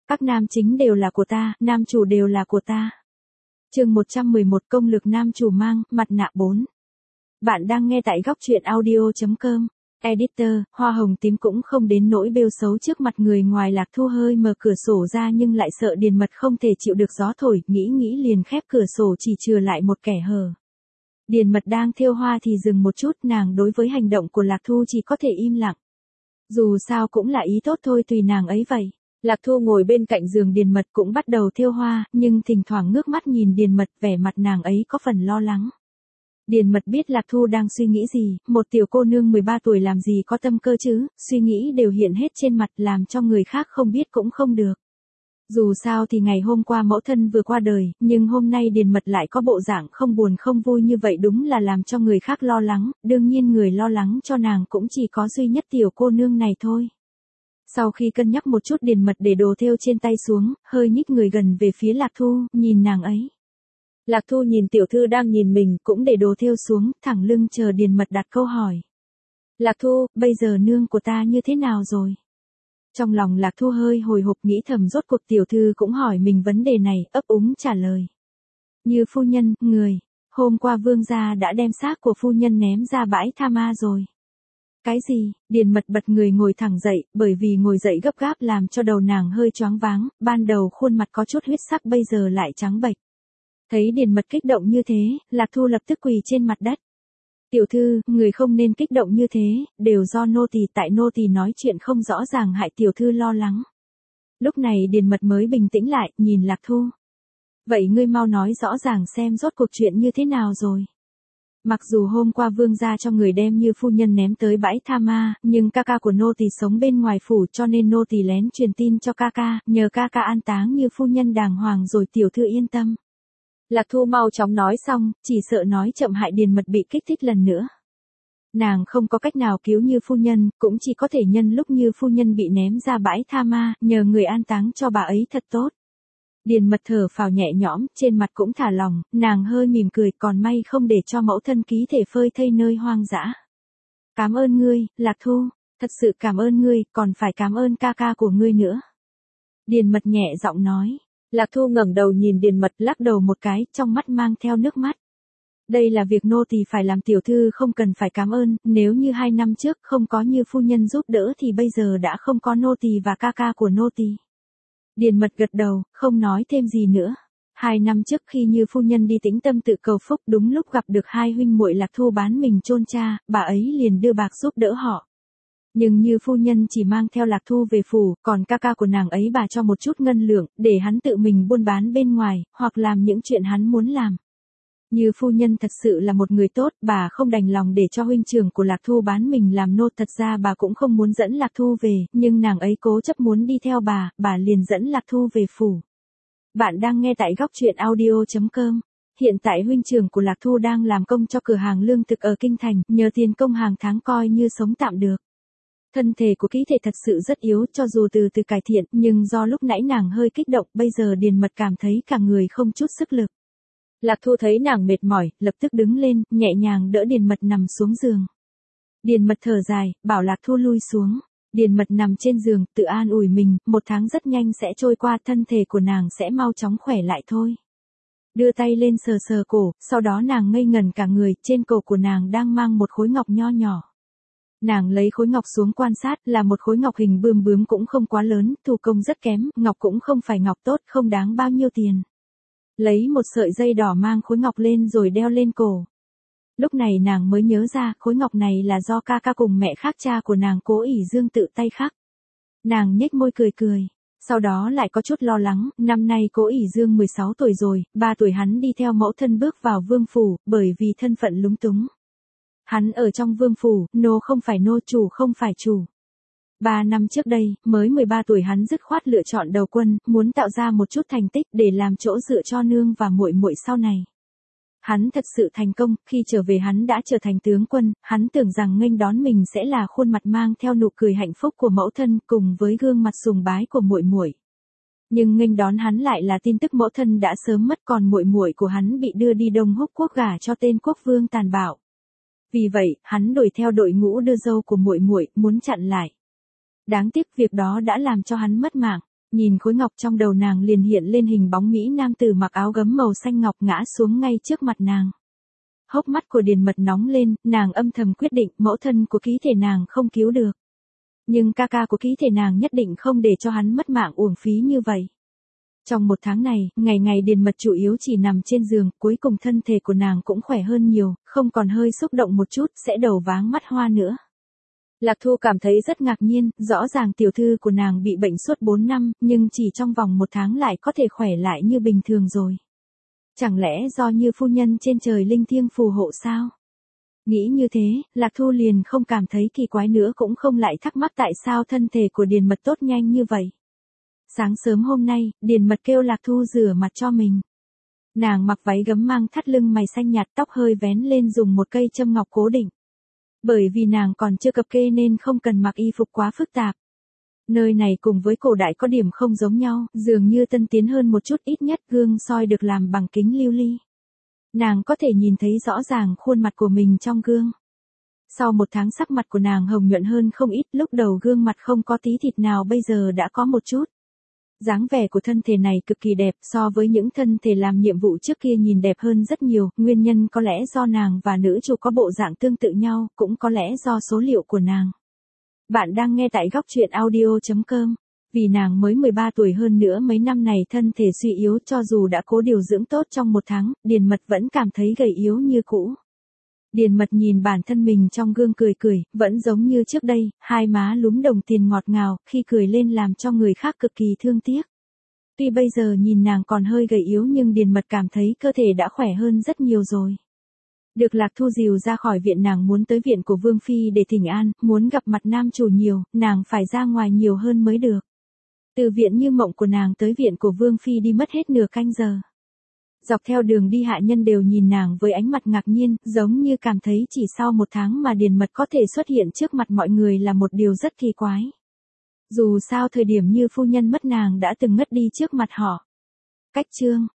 Các nam chính đều là của ta, nam chủ đều là của ta. Chương 111 công lực nam chủ mang, mặt nạ 4. Bạn đang nghe tại góc truyện audio.com. Editor, hoa hồng tím cũng không đến nỗi bêu xấu trước mặt người ngoài. Lạc Thu hơi mở cửa sổ ra nhưng lại sợ Điền Mật không thể chịu được gió thổi, nghĩ liền khép cửa sổ chỉ chừa lại một kẻ hở. Điền Mật đang thêu hoa thì dừng một chút, nàng đối với hành động của Lạc Thu chỉ có thể im lặng. Dù sao cũng là ý tốt thôi, tùy nàng ấy vậy. Lạc Thu ngồi bên cạnh giường Điền Mật cũng bắt đầu thêu hoa, nhưng thỉnh thoảng ngước mắt nhìn Điền Mật, vẻ mặt nàng ấy có phần lo lắng. Điền Mật biết Lạc Thu đang suy nghĩ gì, một tiểu cô nương 13 tuổi làm gì có tâm cơ chứ, suy nghĩ đều hiện hết trên mặt, làm cho người khác không biết cũng không được. Dù sao thì ngày hôm qua mẫu thân vừa qua đời, nhưng hôm nay Điền Mật lại có bộ dạng không buồn không vui như vậy, đúng là làm cho người khác lo lắng, đương nhiên người lo lắng cho nàng cũng chỉ có duy nhất tiểu cô nương này thôi. Sau khi cân nhắc một chút, Điền Mật để đồ thêu trên tay xuống, hơi nhích người gần về phía Lạc Thu, nhìn nàng ấy. Lạc Thu nhìn tiểu thư đang nhìn mình, cũng để đồ thêu xuống, thẳng lưng chờ Điền Mật đặt câu hỏi. Lạc Thu, bây giờ nương của ta như thế nào rồi? Trong lòng Lạc Thu hơi hồi hộp, nghĩ thầm rốt cuộc tiểu thư cũng hỏi mình vấn đề này, ấp úng trả lời. Như phu nhân, người, hôm qua vương gia đã đem xác của phu nhân ném ra bãi tha ma rồi. Cái gì? Điền Mật bật người ngồi thẳng dậy, bởi vì ngồi dậy gấp gáp làm cho đầu nàng hơi choáng váng, ban đầu khuôn mặt có chút huyết sắc bây giờ lại trắng bệch. Thấy Điền Mật kích động như thế, Lạc Thu lập tức quỳ trên mặt đất. Tiểu thư, người không nên kích động như thế, đều do nô tỳ, tại nô tỳ nói chuyện không rõ ràng hại tiểu thư lo lắng. Lúc này Điền Mật mới bình tĩnh lại, nhìn Lạc Thu. Vậy ngươi mau nói rõ ràng xem rốt cuộc chuyện như thế nào rồi. Mặc dù hôm qua vương gia cho người đem Như phu nhân ném tới bãi tha ma, nhưng ca ca của nô tỳ sống bên ngoài phủ, cho nên nô tỳ lén truyền tin cho ca ca, nhờ ca ca an táng Như phu nhân đàng hoàng rồi, tiểu thư yên tâm. Lạc Thu mau chóng nói xong, chỉ sợ nói chậm hại Điền Mật bị kích thích lần nữa. Nàng không có cách nào cứu Như phu nhân, cũng chỉ có thể nhân lúc Như phu nhân bị ném ra bãi tha ma, nhờ người an táng cho bà ấy thật tốt. Điền Mật thở phào nhẹ nhõm, trên mặt cũng thả lòng, nàng hơi mỉm cười, còn may không để cho mẫu thân ký thể phơi thây nơi hoang dã. Cảm ơn ngươi, Lạc Thu, thật sự cảm ơn ngươi, còn phải cảm ơn ca ca của ngươi nữa. Điền Mật nhẹ giọng nói. Lạc Thu ngẩng đầu nhìn Điền Mật, lắc đầu một cái, trong mắt mang theo nước mắt. Đây là việc nô tỳ phải làm, tiểu thư không cần phải cảm ơn, nếu như 2 năm trước không có Như phu nhân giúp đỡ thì bây giờ đã không có nô tỳ và ca ca của nô tỳ. Điền Mật gật đầu, không nói thêm gì nữa. 2 năm trước khi Như phu nhân đi Tĩnh Tâm tự cầu phúc, đúng lúc gặp được hai huynh muội Lạc Thu bán mình chôn cha, bà ấy liền đưa bạc giúp đỡ họ. Nhưng Như phu nhân chỉ mang theo Lạc Thu về phủ, còn ca ca của nàng ấy bà cho một chút ngân lượng, để hắn tự mình buôn bán bên ngoài, hoặc làm những chuyện hắn muốn làm. Như phu nhân thật sự là một người tốt, bà không đành lòng để cho huynh trưởng của Lạc Thu bán mình làm nô, thật ra bà cũng không muốn dẫn Lạc Thu về, nhưng nàng ấy cố chấp muốn đi theo bà liền dẫn Lạc Thu về phủ. Bạn đang nghe tại góc truyện audio.com. Hiện tại huynh trưởng của Lạc Thu đang làm công cho cửa hàng lương thực ở Kinh Thành, nhờ tiền công hàng tháng coi như sống tạm được. Thân thể của ký thể thật sự rất yếu, cho dù từ từ cải thiện, nhưng do lúc nãy nàng hơi kích động, bây giờ Điền Mật cảm thấy cả người không chút sức lực. Lạc Thu thấy nàng mệt mỏi, lập tức đứng lên, nhẹ nhàng đỡ Điền Mật nằm xuống giường. Điền Mật thở dài, bảo Lạc Thu lui xuống. Điền Mật nằm trên giường, tự an ủi mình, 1 tháng rất nhanh sẽ trôi qua, thân thể của nàng sẽ mau chóng khỏe lại thôi. Đưa tay lên sờ sờ cổ, sau đó nàng ngây ngẩn cả người, trên cổ của nàng đang mang một khối ngọc nho nhỏ. Nàng lấy khối ngọc xuống quan sát, là một khối ngọc hình bươm bướm, cũng không quá lớn, thủ công rất kém, ngọc cũng không phải ngọc tốt, không đáng bao nhiêu tiền. Lấy một sợi dây đỏ mang khối ngọc lên rồi đeo lên cổ. Lúc này nàng mới nhớ ra, khối ngọc này là do ca ca cùng mẹ khác cha của nàng Cố ỷ Dương tự tay khắc. Nàng nhếch môi cười, sau đó lại có chút lo lắng, năm nay Cố ỷ Dương 16 tuổi rồi, 3 tuổi hắn đi theo mẫu thân bước vào vương phủ, bởi vì thân phận lúng túng. Hắn ở trong vương phủ, nô không phải nô, chủ không phải chủ. 3 năm trước đây, mới 13 tuổi hắn dứt khoát lựa chọn đầu quân, muốn tạo ra một chút thành tích để làm chỗ dựa cho nương và muội muội sau này. Hắn thật sự thành công, khi trở về hắn đã trở thành tướng quân, hắn tưởng rằng nghênh đón mình sẽ là khuôn mặt mang theo nụ cười hạnh phúc của mẫu thân cùng với gương mặt sùng bái của muội muội. Nhưng nghênh đón hắn lại là tin tức mẫu thân đã sớm mất, còn muội muội của hắn bị đưa đi Đông Húc quốc gả cho tên quốc vương tàn bạo. Vì vậy, hắn đuổi theo đội ngũ đưa dâu của muội muội, muốn chặn lại. Đáng tiếc việc đó đã làm cho hắn mất mạng. Nhìn khối ngọc trong đầu nàng liền hiện lên hình bóng mỹ nam tử mặc áo gấm màu xanh ngọc ngã xuống ngay trước mặt nàng. Hốc mắt của Điền Mật nóng lên, nàng âm thầm quyết định mẫu thân của ký thể nàng không cứu được. Nhưng ca ca của ký thể nàng nhất định không để cho hắn mất mạng uổng phí như vậy. Trong một tháng này, ngày ngày Điền Mật chủ yếu chỉ nằm trên giường, cuối cùng thân thể của nàng cũng khỏe hơn nhiều, không còn hơi xúc động một chút, sẽ đầu váng mắt hoa nữa. Lạc Thu cảm thấy rất ngạc nhiên, rõ ràng tiểu thư của nàng bị bệnh suốt 4 năm, nhưng chỉ trong vòng 1 tháng lại có thể khỏe lại như bình thường rồi. Chẳng lẽ do như phu nhân trên trời linh thiêng phù hộ sao? Nghĩ như thế, Lạc Thu liền không cảm thấy kỳ quái nữa cũng không lại thắc mắc tại sao thân thể của Điền Mật tốt nhanh như vậy. Sáng sớm hôm nay, Điền Mật kêu Lạc Thu rửa mặt cho mình. Nàng mặc váy gấm mang thắt lưng mày xanh nhạt, tóc hơi vén lên dùng một cây châm ngọc cố định. Bởi vì nàng còn chưa cập kê nên không cần mặc y phục quá phức tạp. Nơi này cùng với cổ đại có điểm không giống nhau, dường như tân tiến hơn một chút, ít nhất gương soi được làm bằng kính lưu ly. Nàng có thể nhìn thấy rõ ràng khuôn mặt của mình trong gương. Sau 1 tháng sắc mặt của nàng hồng nhuận hơn không ít, lúc đầu gương mặt không có tí thịt nào bây giờ đã có một chút. Dáng vẻ của thân thể này cực kỳ đẹp, so với những thân thể làm nhiệm vụ trước kia nhìn đẹp hơn rất nhiều, nguyên nhân có lẽ do nàng và nữ chủ có bộ dạng tương tự nhau, cũng có lẽ do số liệu của nàng. Bạn đang nghe tại góc truyện audio.com. Vì nàng mới 13 tuổi hơn nữa mấy năm này thân thể suy yếu, cho dù đã cố điều dưỡng tốt trong 1 tháng, Điền Mật vẫn cảm thấy gầy yếu như cũ. Điền Mật nhìn bản thân mình trong gương cười cười, vẫn giống như trước đây, hai má lúm đồng tiền ngọt ngào, khi cười lên làm cho người khác cực kỳ thương tiếc. Tuy bây giờ nhìn nàng còn hơi gầy yếu nhưng Điền Mật cảm thấy cơ thể đã khỏe hơn rất nhiều rồi. Được Lạc Thu dìu ra khỏi viện, nàng muốn tới viện của Vương Phi để thỉnh an, muốn gặp mặt nam chủ nhiều, nàng phải ra ngoài nhiều hơn mới được. Từ viện Như Mộng của nàng tới viện của Vương Phi đi mất hết nửa canh giờ. Dọc theo đường đi hạ nhân đều nhìn nàng với ánh mặt ngạc nhiên, giống như cảm thấy chỉ sau 1 tháng mà Điền Mật có thể xuất hiện trước mặt mọi người là một điều rất kỳ quái. Dù sao thời điểm Như phu nhân mất nàng đã từng ngất đi trước mặt họ. Cách chương